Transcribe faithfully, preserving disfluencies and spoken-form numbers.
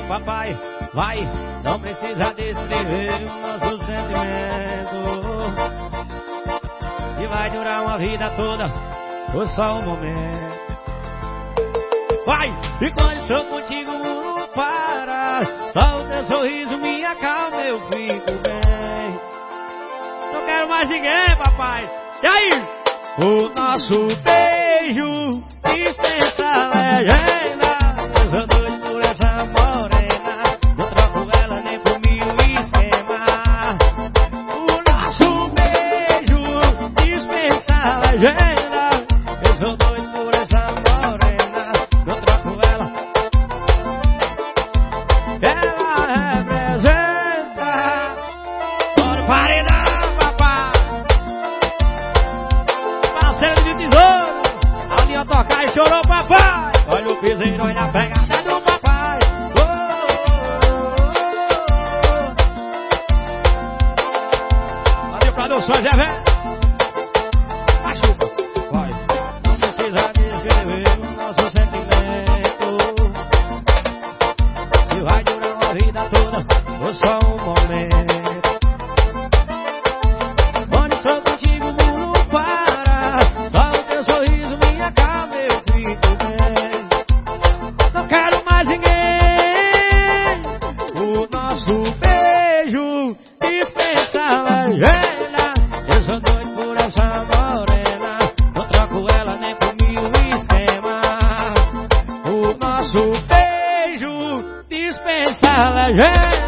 papai, vai, não precisa descrever o nosso sentimento. E vai durar uma vida toda, ou só um momento. Vai, e quando estou contigo o mundo para, só o teu sorriso me acalma, eu fico bem. Não quero mais ninguém, papai. E aí? O nosso beijo dispensa a legenda. Eu sou doido por essa morena, não troco ela nem por mil esquema. O nosso beijo dispensa a legenda. Eu sou doido por essa morena, não troco ela. Ela representa. Bora o paredão, papai. Parceiro de tesouro, a linha tocar e chorou, papai. Olha o piseiro, olha a pegada do papai. Oh, oh, oh. Valeu, produções, é velho. Machuca, vai. Não precisa descrever o nosso sentimento. E vai durar uma vida toda, ou só um momento. Quando estou contigo, o mundo para. Só o teu sorriso me acalma, eu fico bem. Não quero mais ninguém. O nosso beijo dispensa a legenda. Eu sou doido por essa morena, não troco ela nem por mil esquema. O nosso beijo dispensa a legenda.